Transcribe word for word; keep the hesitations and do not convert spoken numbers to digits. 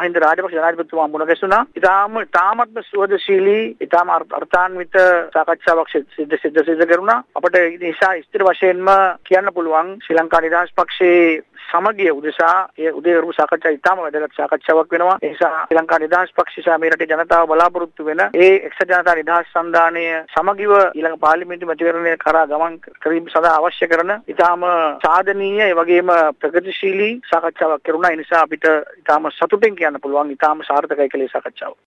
මහින්ද රාජපක්ෂ ජනාධිපතිතුමා මුණ ගැසුණා. ඉතාම තාමත්ම සුවදශීලී ඉතාම අර්ථාන්විත සාකච්ඡාවක් සිද්ධ සිද්ධ සිද්ධ කරුණා. අපට ඒ නිසා ස්ථිර වශයෙන්ම කියන්න පුළුවන් ශ්‍රී ලංකා නිදහස් පක්ෂයේ සමගිය උදෙසා ඒ උදේ කරුණු සාකච්ඡා ඉතාම වැදගත් සාකච්ඡාවක් වෙනවා. ඒ නිසා ශ්‍රී ලංකා නිදහස් පක්ෂය සහ මේ රටේ ජනතාව බලාපොරොත්තු වෙන ඒ එක්සත් ජනතා නිදහස් සන්ධානය සමගිව ඊළඟ පාර්ලිමේන්තු මැතිවරණය කරා ගමන් කිරීම සඳහා අවශ්‍ය කරන ඉතාම සාධනීය ඒ වගේම ප්‍රගතිශීලී සාකච්ඡාවක් කරුණා. ඒ නිසා අපිට ඉතාම සතුටින් කියන්න පුළුවන් ඉතාම සාර්ථකයි කියලා සාකච්ඡාව.